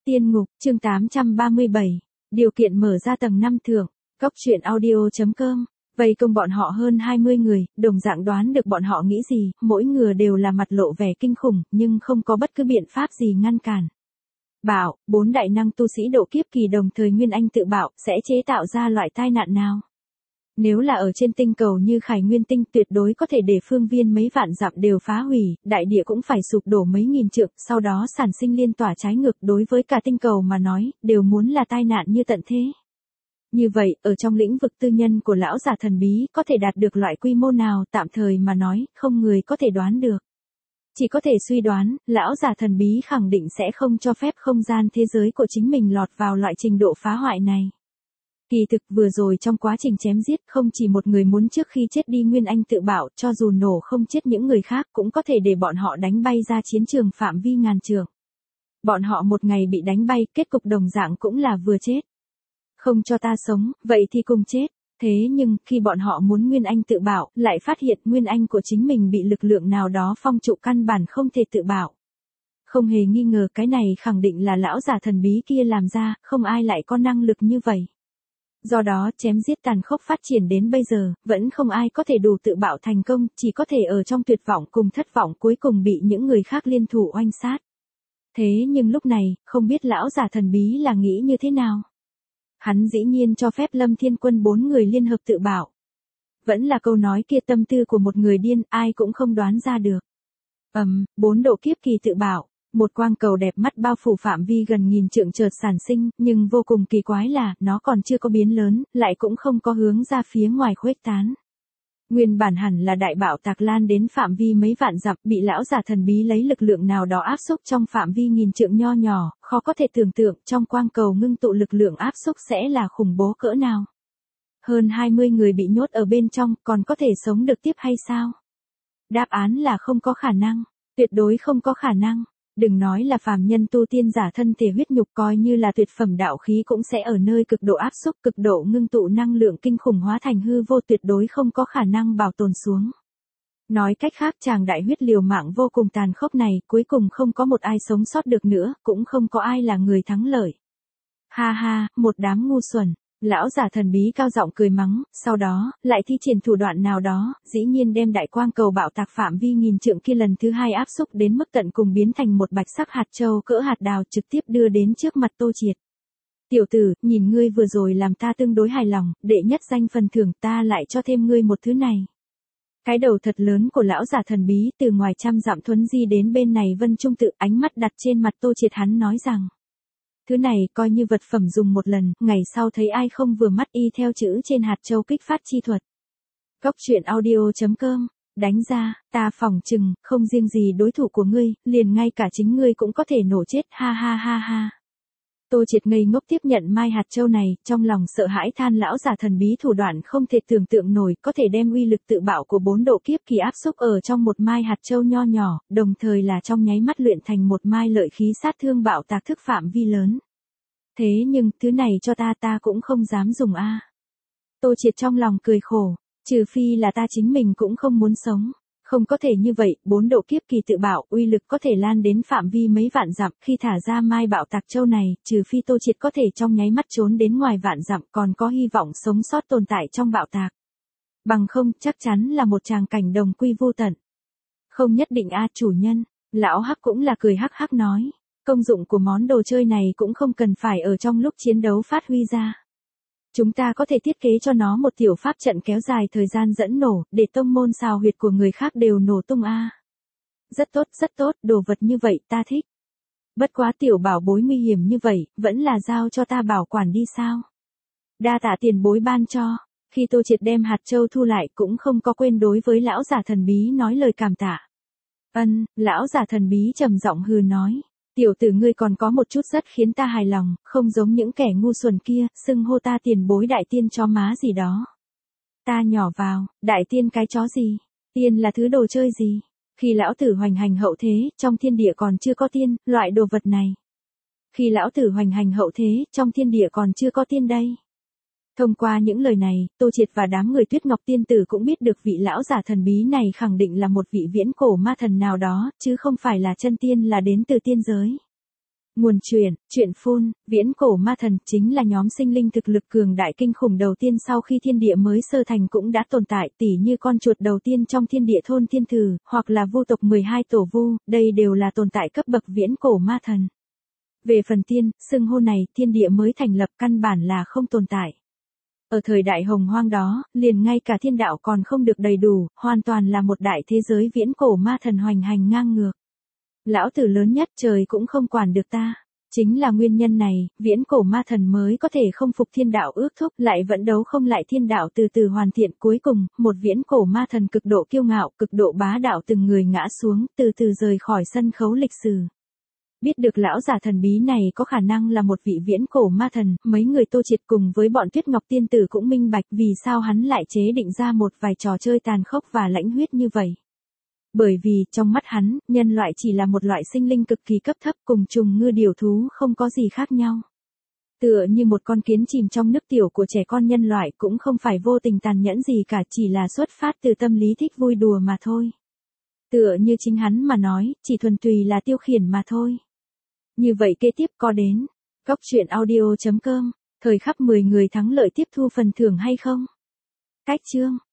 Tiên ngục, chương 837. Điều kiện mở ra tầng 5 thượng. Cóc truyện audio.com. Vây công bọn họ hơn 20 người, đồng dạng đoán được bọn họ nghĩ gì, mỗi người đều là mặt lộ vẻ kinh khủng, nhưng không có bất cứ biện pháp gì ngăn cản. Bảo, 4 đại năng tu sĩ độ kiếp kỳ đồng thời Nguyên Anh tự bảo, sẽ chế tạo ra loại tai nạn nào? Nếu là ở trên tinh cầu như Khải Nguyên tinh tuyệt đối có thể để phương viên mấy vạn dặm đều phá hủy, đại địa cũng phải sụp đổ mấy nghìn trượng, sau đó sản sinh liên tỏa trái ngược đối với cả tinh cầu mà nói, đều muốn là tai nạn như tận thế. Như vậy, ở trong lĩnh vực tư nhân của lão già thần bí có thể đạt được loại quy mô nào tạm thời mà nói, không người có thể đoán được. Chỉ có thể suy đoán, lão già thần bí khẳng định sẽ không cho phép không gian thế giới của chính mình lọt vào loại trình độ phá hoại này. Kỳ thực vừa rồi trong quá trình chém giết không chỉ một người muốn trước khi chết đi Nguyên Anh tự bảo, cho dù nổ không chết những người khác cũng có thể để bọn họ đánh bay ra chiến trường phạm vi ngàn trượng. Bọn họ một ngày bị đánh bay, kết cục đồng dạng cũng là vừa chết. Không cho ta sống, vậy thì cùng chết. Thế nhưng, khi bọn họ muốn Nguyên Anh tự bảo, lại phát hiện Nguyên Anh của chính mình bị lực lượng nào đó phong trụ căn bản không thể tự bảo. Không hề nghi ngờ cái này khẳng định là lão già thần bí kia làm ra, không ai lại có năng lực như vậy. Do đó chém giết tàn khốc phát triển đến bây giờ, vẫn không ai có thể đủ tự bảo thành công, chỉ có thể ở trong tuyệt vọng cùng thất vọng cuối cùng bị những người khác liên thủ oanh sát. Thế nhưng lúc này, không biết lão già thần bí là nghĩ như thế nào? Hắn dĩ nhiên cho phép Lâm Thiên Quân 4 người liên hợp tự bảo. Vẫn là câu nói kia tâm tư của một người điên, ai cũng không đoán ra được. 4 độ kiếp kỳ tự bảo. Một quang cầu đẹp mắt bao phủ phạm vi gần nghìn trượng chợt sản sinh, nhưng vô cùng kỳ quái là, nó còn chưa có biến lớn, lại cũng không có hướng ra phía ngoài khuếch tán. Nguyên bản hẳn là đại bạo tạc lan đến phạm vi mấy vạn dặm, bị lão già thần bí lấy lực lượng nào đó áp xúc trong phạm vi nghìn trượng nho nhỏ, khó có thể tưởng tượng trong quang cầu ngưng tụ lực lượng áp xúc sẽ là khủng bố cỡ nào. Hơn 20 người bị nhốt ở bên trong, còn có thể sống được tiếp hay sao? Đáp án là không có khả năng, tuyệt đối không có khả năng. Đừng nói là phàm nhân tu tiên giả thân thể huyết nhục coi như là tuyệt phẩm đạo khí cũng sẽ ở nơi cực độ áp xúc, cực độ ngưng tụ năng lượng kinh khủng hóa thành hư vô tuyệt đối không có khả năng bảo tồn xuống. Nói cách khác chàng đại huyết liều mạng vô cùng tàn khốc này cuối cùng không có một ai sống sót được nữa, cũng không có ai là người thắng lợi. Ha ha, một đám ngu xuẩn. Lão giả thần bí cao giọng cười mắng, sau đó, lại thi triển thủ đoạn nào đó, dĩ nhiên đem đại quang cầu bạo tạc phạm vi nghìn trượng kia lần thứ hai áp xúc đến mức tận cùng biến thành một bạch sắc hạt châu cỡ hạt đào trực tiếp đưa đến trước mặt Tô Triệt. Tiểu tử, nhìn ngươi vừa rồi làm ta tương đối hài lòng, đệ nhất danh phần thưởng ta lại cho thêm ngươi một thứ này. Cái đầu thật lớn của lão giả thần bí từ ngoài trăm dặm thuấn di đến bên này Vân Trung Tự, ánh mắt đặt trên mặt Tô Triệt, hắn nói rằng. Thứ này coi như vật phẩm dùng một lần, ngày sau thấy ai không vừa mắt y theo chữ trên hạt châu kích phát chi thuật. Cóc truyện audio.com. Đánh ra, ta phỏng chừng, không riêng gì đối thủ của ngươi, liền ngay cả chính ngươi cũng có thể nổ chết, ha ha ha ha. Tô Triệt ngây ngốc tiếp nhận mai hạt châu này, trong lòng sợ hãi than lão già thần bí thủ đoạn không thể tưởng tượng nổi, có thể đem uy lực tự bạo của 4 độ kiếp kỳ áp xúc ở trong một mai hạt châu nho nhỏ, đồng thời là trong nháy mắt luyện thành một mai lợi khí sát thương bạo tạc thức phạm vi lớn. Thế nhưng, thứ này cho ta cũng không dám dùng a. Tô Triệt trong lòng cười khổ, trừ phi là ta chính mình cũng không muốn sống. Không có thể như vậy, 4 độ kiếp kỳ tự bảo, uy lực có thể lan đến phạm vi mấy vạn dặm, khi thả ra mai bạo tạc châu này, trừ phi Tô Triệt có thể trong nháy mắt trốn đến ngoài vạn dặm, còn có hy vọng sống sót tồn tại trong bạo tạc. Bằng không, chắc chắn là một tràng cảnh đồng quy vô tận. Không nhất định a chủ nhân, lão Hắc cũng là cười hắc hắc nói, công dụng của món đồ chơi này cũng không cần phải ở trong lúc chiến đấu phát huy ra. Chúng ta có thể thiết kế cho nó một tiểu pháp trận kéo dài thời gian dẫn nổ, để tông môn xào huyệt của người khác đều nổ tung a. Rất tốt, đồ vật như vậy ta thích. Bất quá tiểu bảo bối nguy hiểm như vậy, vẫn là giao cho ta bảo quản đi sao? Đa tạ tiền bối ban cho. Khi Tô Triệt đem hạt châu thu lại cũng không có quên đối với lão giả thần bí nói lời cảm tạ. Lão giả thần bí trầm giọng hừ nói. Tiểu tử ngươi còn có một chút rất khiến ta hài lòng, không giống những kẻ ngu xuẩn kia, xưng hô ta tiền bối đại tiên chó má gì đó. Ta nhỏ vào, đại tiên cái chó gì? Tiên là thứ đồ chơi gì? Khi lão tử hoành hành hậu thế, trong thiên địa còn chưa có tiên, loại đồ vật này. Khi lão tử hoành hành hậu thế, trong thiên địa còn chưa có tiên đây. Thông qua những lời này, Tô Triệt và đám người Tuyết Ngọc Tiên Tử cũng biết được vị lão giả thần bí này khẳng định là một vị viễn cổ ma thần nào đó, chứ không phải là chân tiên là đến từ tiên giới. Nguồn truyện phun, viễn cổ ma thần chính là nhóm sinh linh thực lực cường đại kinh khủng đầu tiên sau khi thiên địa mới sơ thành cũng đã tồn tại, tỉ như con chuột đầu tiên trong thiên địa thôn thiên thử, hoặc là vu tộc 12 tổ vu, đây đều là tồn tại cấp bậc viễn cổ ma thần. Về phần tiên, xưng hô này, thiên địa mới thành lập căn bản là không tồn tại. Ở thời đại hồng hoang đó, liền ngay cả thiên đạo còn không được đầy đủ, hoàn toàn là một đại thế giới viễn cổ ma thần hoành hành ngang ngược. Lão tử lớn nhất trời cũng không quản được ta. Chính là nguyên nhân này, viễn cổ ma thần mới có thể không phục thiên đạo ước thúc lại vẫn đấu không lại thiên đạo từ từ hoàn thiện cuối cùng, một viễn cổ ma thần cực độ kiêu ngạo, cực độ bá đạo từng người ngã xuống, từ từ rời khỏi sân khấu lịch sử. Biết được lão giả thần bí này có khả năng là một vị viễn cổ ma thần, mấy người Tô Triệt cùng với bọn Tuyết Ngọc Tiên Tử cũng minh bạch vì sao hắn lại chế định ra một vài trò chơi tàn khốc và lãnh huyết như vậy. Bởi vì, trong mắt hắn, nhân loại chỉ là một loại sinh linh cực kỳ cấp thấp cùng trùng ngư điểu thú không có gì khác nhau. Tựa như một con kiến chìm trong nước tiểu của trẻ con nhân loại cũng không phải vô tình tàn nhẫn gì cả, chỉ là xuất phát từ tâm lý thích vui đùa mà thôi. Tựa như chính hắn mà nói, chỉ thuần túy là tiêu khiển mà thôi. Như vậy kế tiếp có đến, goctruyện.audio.com, thời khắc 10 người thắng lợi tiếp thu phần thưởng hay không? Cách chương